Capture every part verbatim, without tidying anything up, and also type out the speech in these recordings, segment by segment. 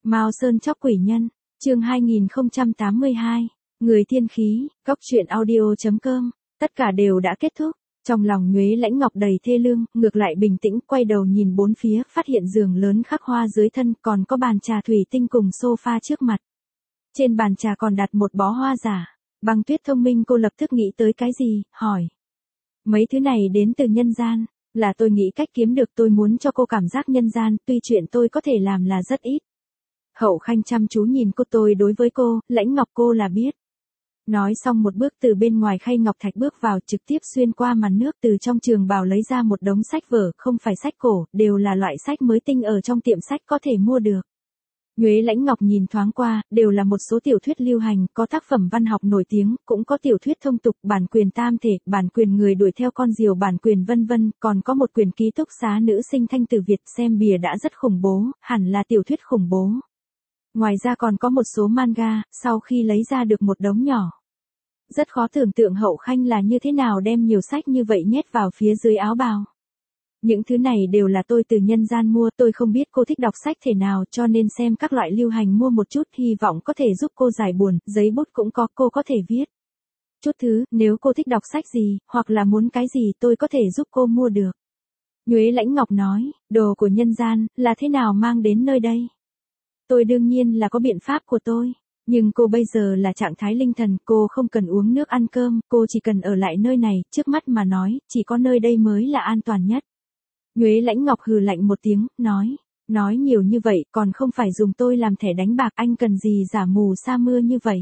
Mao Sơn chóc quỷ nhân, chương hai nghìn không trăm tám mươi hai, người thiên khí, góc truyện audio chấm com, tất cả đều đã kết thúc. Trong lòng Nhuế Lãnh Ngọc đầy thê lương, ngược lại bình tĩnh, quay đầu nhìn bốn phía, phát hiện giường lớn khắc hoa dưới thân, còn có bàn trà thủy tinh cùng sofa trước mặt. Trên bàn trà còn đặt một bó hoa giả. Băng Tuyết thông minh, cô lập tức nghĩ tới cái gì, hỏi. Mấy thứ này đến từ nhân gian, là tôi nghĩ cách kiếm được, tôi muốn cho cô cảm giác nhân gian, tuy chuyện tôi có thể làm là rất ít. Hậu Khanh chăm chú nhìn cô, tôi đối với cô, Lãnh Ngọc cô là biết. Nói xong một bước từ bên ngoài khay ngọc thạch bước vào, trực tiếp xuyên qua màn nước, từ trong trường bào lấy ra một đống sách vở, không phải sách cổ, đều là loại sách mới tinh ở trong tiệm sách có thể mua được. Nhuế Lãnh Ngọc nhìn thoáng qua, đều là một số tiểu thuyết lưu hành, có tác phẩm văn học nổi tiếng, cũng có tiểu thuyết thông tục, bản quyền tam thể, bản quyền người đuổi theo con diều, bản quyền vân vân, còn có một quyển ký túc xá nữ sinh Thanh Tử Việt, xem bìa đã rất khủng bố, hẳn là tiểu thuyết khủng bố. Ngoài ra còn có một số manga, sau khi lấy ra được một đống nhỏ. Rất khó tưởng tượng Hậu Khanh là như thế nào đem nhiều sách như vậy nhét vào phía dưới áo bào. Những thứ này đều là tôi từ nhân gian mua, tôi không biết cô thích đọc sách thể nào, cho nên xem các loại lưu hành mua một chút, hy vọng có thể giúp cô giải buồn, giấy bút cũng có, cô có thể viết. Chút thứ, nếu cô thích đọc sách gì, hoặc là muốn cái gì tôi có thể giúp cô mua được. Nhuế Lãnh Ngọc nói, đồ của nhân gian, là thế nào mang đến nơi đây? Tôi đương nhiên là có biện pháp của tôi. Nhưng cô bây giờ là trạng thái linh thần, cô không cần uống nước ăn cơm, cô chỉ cần ở lại nơi này, trước mắt mà nói, chỉ có nơi đây mới là an toàn nhất. Nhuế Lãnh Ngọc hừ lạnh một tiếng, nói, nói nhiều như vậy, còn không phải dùng tôi làm thẻ đánh bạc, anh cần gì giả mù sa mưa như vậy.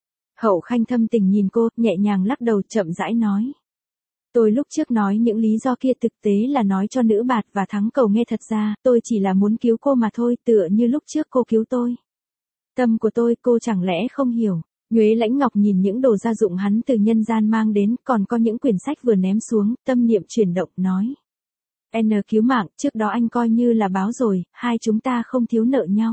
Hậu Khanh thâm tình nhìn cô, nhẹ nhàng lắc đầu, chậm rãi nói. Tôi lúc trước nói những lý do kia thực tế là nói cho nữ bạt và thắng cầu nghe, thật ra, tôi chỉ là muốn cứu cô mà thôi, tựa như lúc trước cô cứu tôi. Tâm của tôi, cô chẳng lẽ không hiểu. Nhuế Lãnh Ngọc nhìn những đồ gia dụng hắn từ nhân gian mang đến, còn có những quyển sách vừa ném xuống, tâm niệm chuyển động, nói. N cứu mạng, trước đó anh coi như là báo rồi, hai chúng ta không thiếu nợ nhau.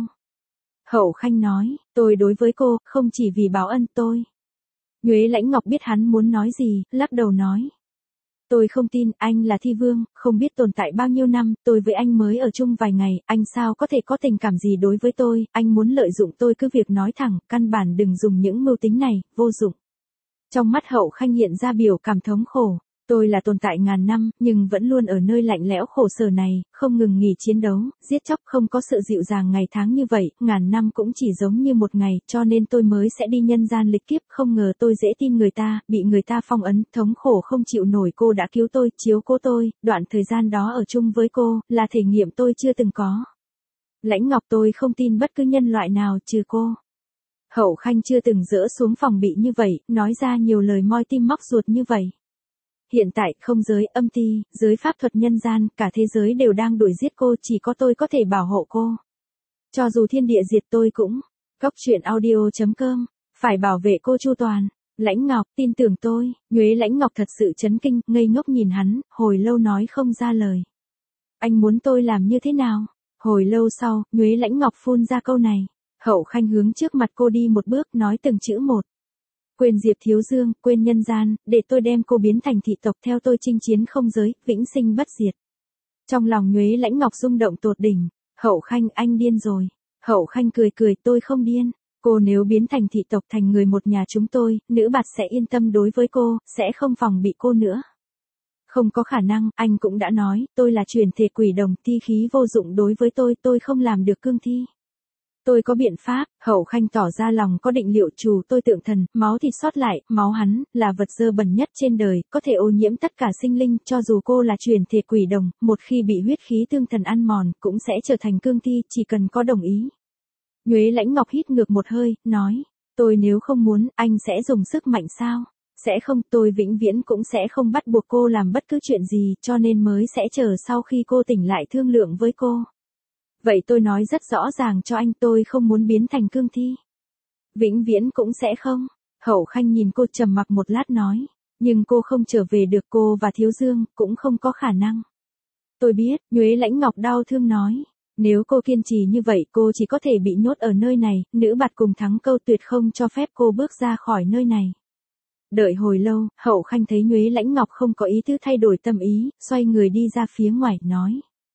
Hậu Khanh nói, tôi đối với cô, không chỉ vì báo ân tôi. Nhuế Lãnh Ngọc biết hắn muốn nói gì, lắc đầu nói. Tôi không tin, anh là thi vương, không biết tồn tại bao nhiêu năm, tôi với anh mới ở chung vài ngày, anh sao có thể có tình cảm gì đối với tôi, anh muốn lợi dụng tôi cứ việc nói thẳng, căn bản đừng dùng những mưu tính này, vô dụng. Trong mắt Hậu Khanh hiện ra biểu cảm thống khổ. Tôi là tồn tại ngàn năm, nhưng vẫn luôn ở nơi lạnh lẽo khổ sở này, không ngừng nghỉ chiến đấu, giết chóc, không có sự dịu dàng ngày tháng như vậy, ngàn năm cũng chỉ giống như một ngày, cho nên tôi mới sẽ đi nhân gian lịch kiếp, không ngờ tôi dễ tin người ta, bị người ta phong ấn, thống khổ không chịu nổi, cô đã cứu tôi, chiếu cố tôi, đoạn thời gian đó ở chung với cô, là thể nghiệm tôi chưa từng có. Lãnh Ngọc, tôi không tin bất cứ nhân loại nào trừ cô. Hậu Khanh chưa từng dỡ xuống phòng bị như vậy, nói ra nhiều lời moi tim móc ruột như vậy. Hiện tại, không giới, âm ti, giới pháp thuật nhân gian, cả thế giới đều đang đuổi giết cô, chỉ có tôi có thể bảo hộ cô. Cho dù thiên địa diệt tôi cũng. Góc truyện audio chấm com, phải bảo vệ cô chu toàn. Lãnh Ngọc, tin tưởng tôi. Nhuế Lãnh Ngọc thật sự chấn kinh, ngây ngốc nhìn hắn, hồi lâu nói không ra lời. Anh muốn tôi làm như thế nào? Hồi lâu sau, Nhuế Lãnh Ngọc phun ra câu này. Hậu Khanh hướng trước mặt cô đi một bước, nói từng chữ một. Quên Diệp Thiếu Dương, quên nhân gian, để tôi đem cô biến thành thị tộc, theo tôi chinh chiến không giới, vĩnh sinh bất diệt. Trong lòng Nhuế Lãnh Ngọc rung động tột đỉnh. Hậu Khanh, anh điên rồi. Hậu Khanh cười cười, tôi không điên. Cô nếu biến thành thị tộc, thành người một nhà chúng tôi, nữ bạt sẽ yên tâm đối với cô, sẽ không phòng bị cô nữa. Không có khả năng, anh cũng đã nói, tôi là truyền thể quỷ đồng, thi khí vô dụng đối với tôi, tôi không làm được cương thi. Tôi có biện pháp. Hậu Khanh tỏ ra lòng có định liệu, chủ tôi tượng thần, máu thịt sót lại, máu hắn, là vật dơ bẩn nhất trên đời, có thể ô nhiễm tất cả sinh linh, cho dù cô là truyền thể quỷ đồng, một khi bị huyết khí tương thần ăn mòn, cũng sẽ trở thành cương thi, chỉ cần có đồng ý. Nhuế Lãnh Ngọc hít ngược một hơi, nói, tôi nếu không muốn, anh sẽ dùng sức mạnh sao? Sẽ không, tôi vĩnh viễn cũng sẽ không bắt buộc cô làm bất cứ chuyện gì, cho nên mới sẽ chờ sau khi cô tỉnh lại thương lượng với cô. Vậy tôi nói rất rõ ràng cho anh, tôi không muốn biến thành cương thi. Vĩnh viễn cũng sẽ không. Hậu Khanh nhìn cô trầm mặc một lát nói. Nhưng cô không trở về được, cô và Thiếu Dương, cũng không có khả năng. Tôi biết, Nhuế Lãnh Ngọc đau thương nói. Nếu cô kiên trì như vậy, cô chỉ có thể bị nhốt ở nơi này, nữ bạt cùng thắng câu tuyệt không cho phép cô bước ra khỏi nơi này. Đợi hồi lâu, Hậu Khanh thấy Nhuế Lãnh Ngọc không có ý tứ thay đổi tâm ý, xoay người đi ra phía ngoài, nói.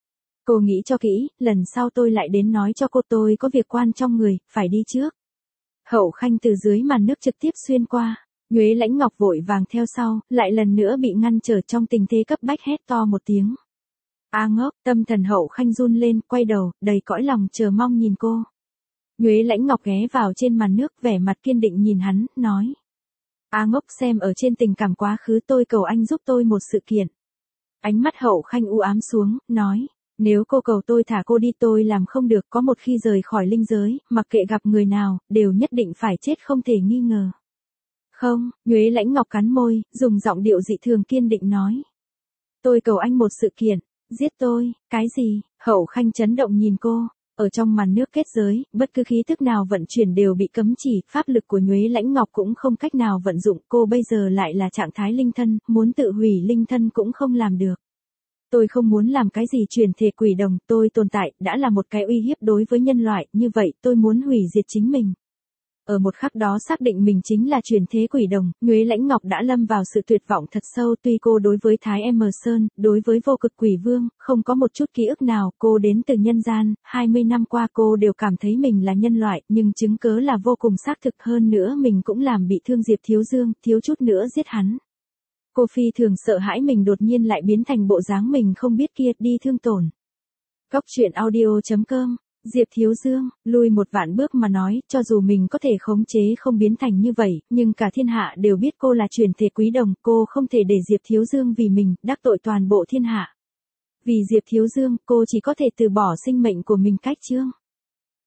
Cô nghĩ cho kỹ, lần sau tôi lại đến nói cho cô tôi có việc quan trong người, phải đi trước. Hậu Khanh từ dưới màn nước trực tiếp xuyên qua. Nhuế Lãnh Ngọc vội vàng theo sau, lại lần nữa bị ngăn trở trong tình thế cấp bách hét to một tiếng. A ngốc, tâm thần Hậu Khanh run lên, quay đầu, đầy cõi lòng chờ mong nhìn cô. Nhuế Lãnh Ngọc ghé vào trên màn nước, vẻ mặt kiên định nhìn hắn, nói. A ngốc, xem ở trên tình cảm quá khứ tôi cầu anh giúp tôi một sự kiện. Ánh mắt Hậu Khanh u ám xuống, nói. Nếu cô cầu tôi thả cô đi tôi làm không được, có một khi rời khỏi linh giới, mặc kệ gặp người nào, đều nhất định phải chết không thể nghi ngờ. Không, Nhuế Lãnh Ngọc cắn môi, dùng giọng điệu dị thường kiên định nói. Tôi cầu anh một sự kiện, giết tôi, cái gì? Hậu Khanh chấn động nhìn cô, ở trong màn nước kết giới, bất cứ khí thức nào vận chuyển đều bị cấm chỉ, pháp lực của Nhuế Lãnh Ngọc cũng không cách nào vận dụng, cô bây giờ lại là trạng thái linh thân, muốn tự hủy linh thân cũng không làm được. Tôi không muốn làm cái gì truyền thể quỷ đồng, tôi tồn tại, đã là một cái uy hiếp đối với nhân loại, như vậy tôi muốn hủy diệt chính mình. Ở một khắc đó xác định mình chính là truyền thế quỷ đồng, Nhuế Lãnh Ngọc đã lâm vào sự tuyệt vọng thật sâu, tuy cô đối với Thái M Sơn, đối với vô cực quỷ vương, không có một chút ký ức nào, cô đến từ nhân gian, hai mươi năm qua cô đều cảm thấy mình là nhân loại, nhưng chứng cớ là vô cùng xác thực, hơn nữa mình cũng làm bị thương Diệp Thiếu Dương, thiếu chút nữa giết hắn. Cô phi thường sợ hãi mình đột nhiên lại biến thành bộ dáng mình không biết kia, đi thương tổn. Góc truyện audio chấm com. Diệp Thiếu Dương, lui một vạn bước mà nói, cho dù mình có thể khống chế không biến thành như vậy, nhưng cả thiên hạ đều biết cô là truyền thể quý đồng, cô không thể để Diệp Thiếu Dương vì mình, đắc tội toàn bộ thiên hạ. Vì Diệp Thiếu Dương, cô chỉ có thể từ bỏ sinh mệnh của mình cách chương.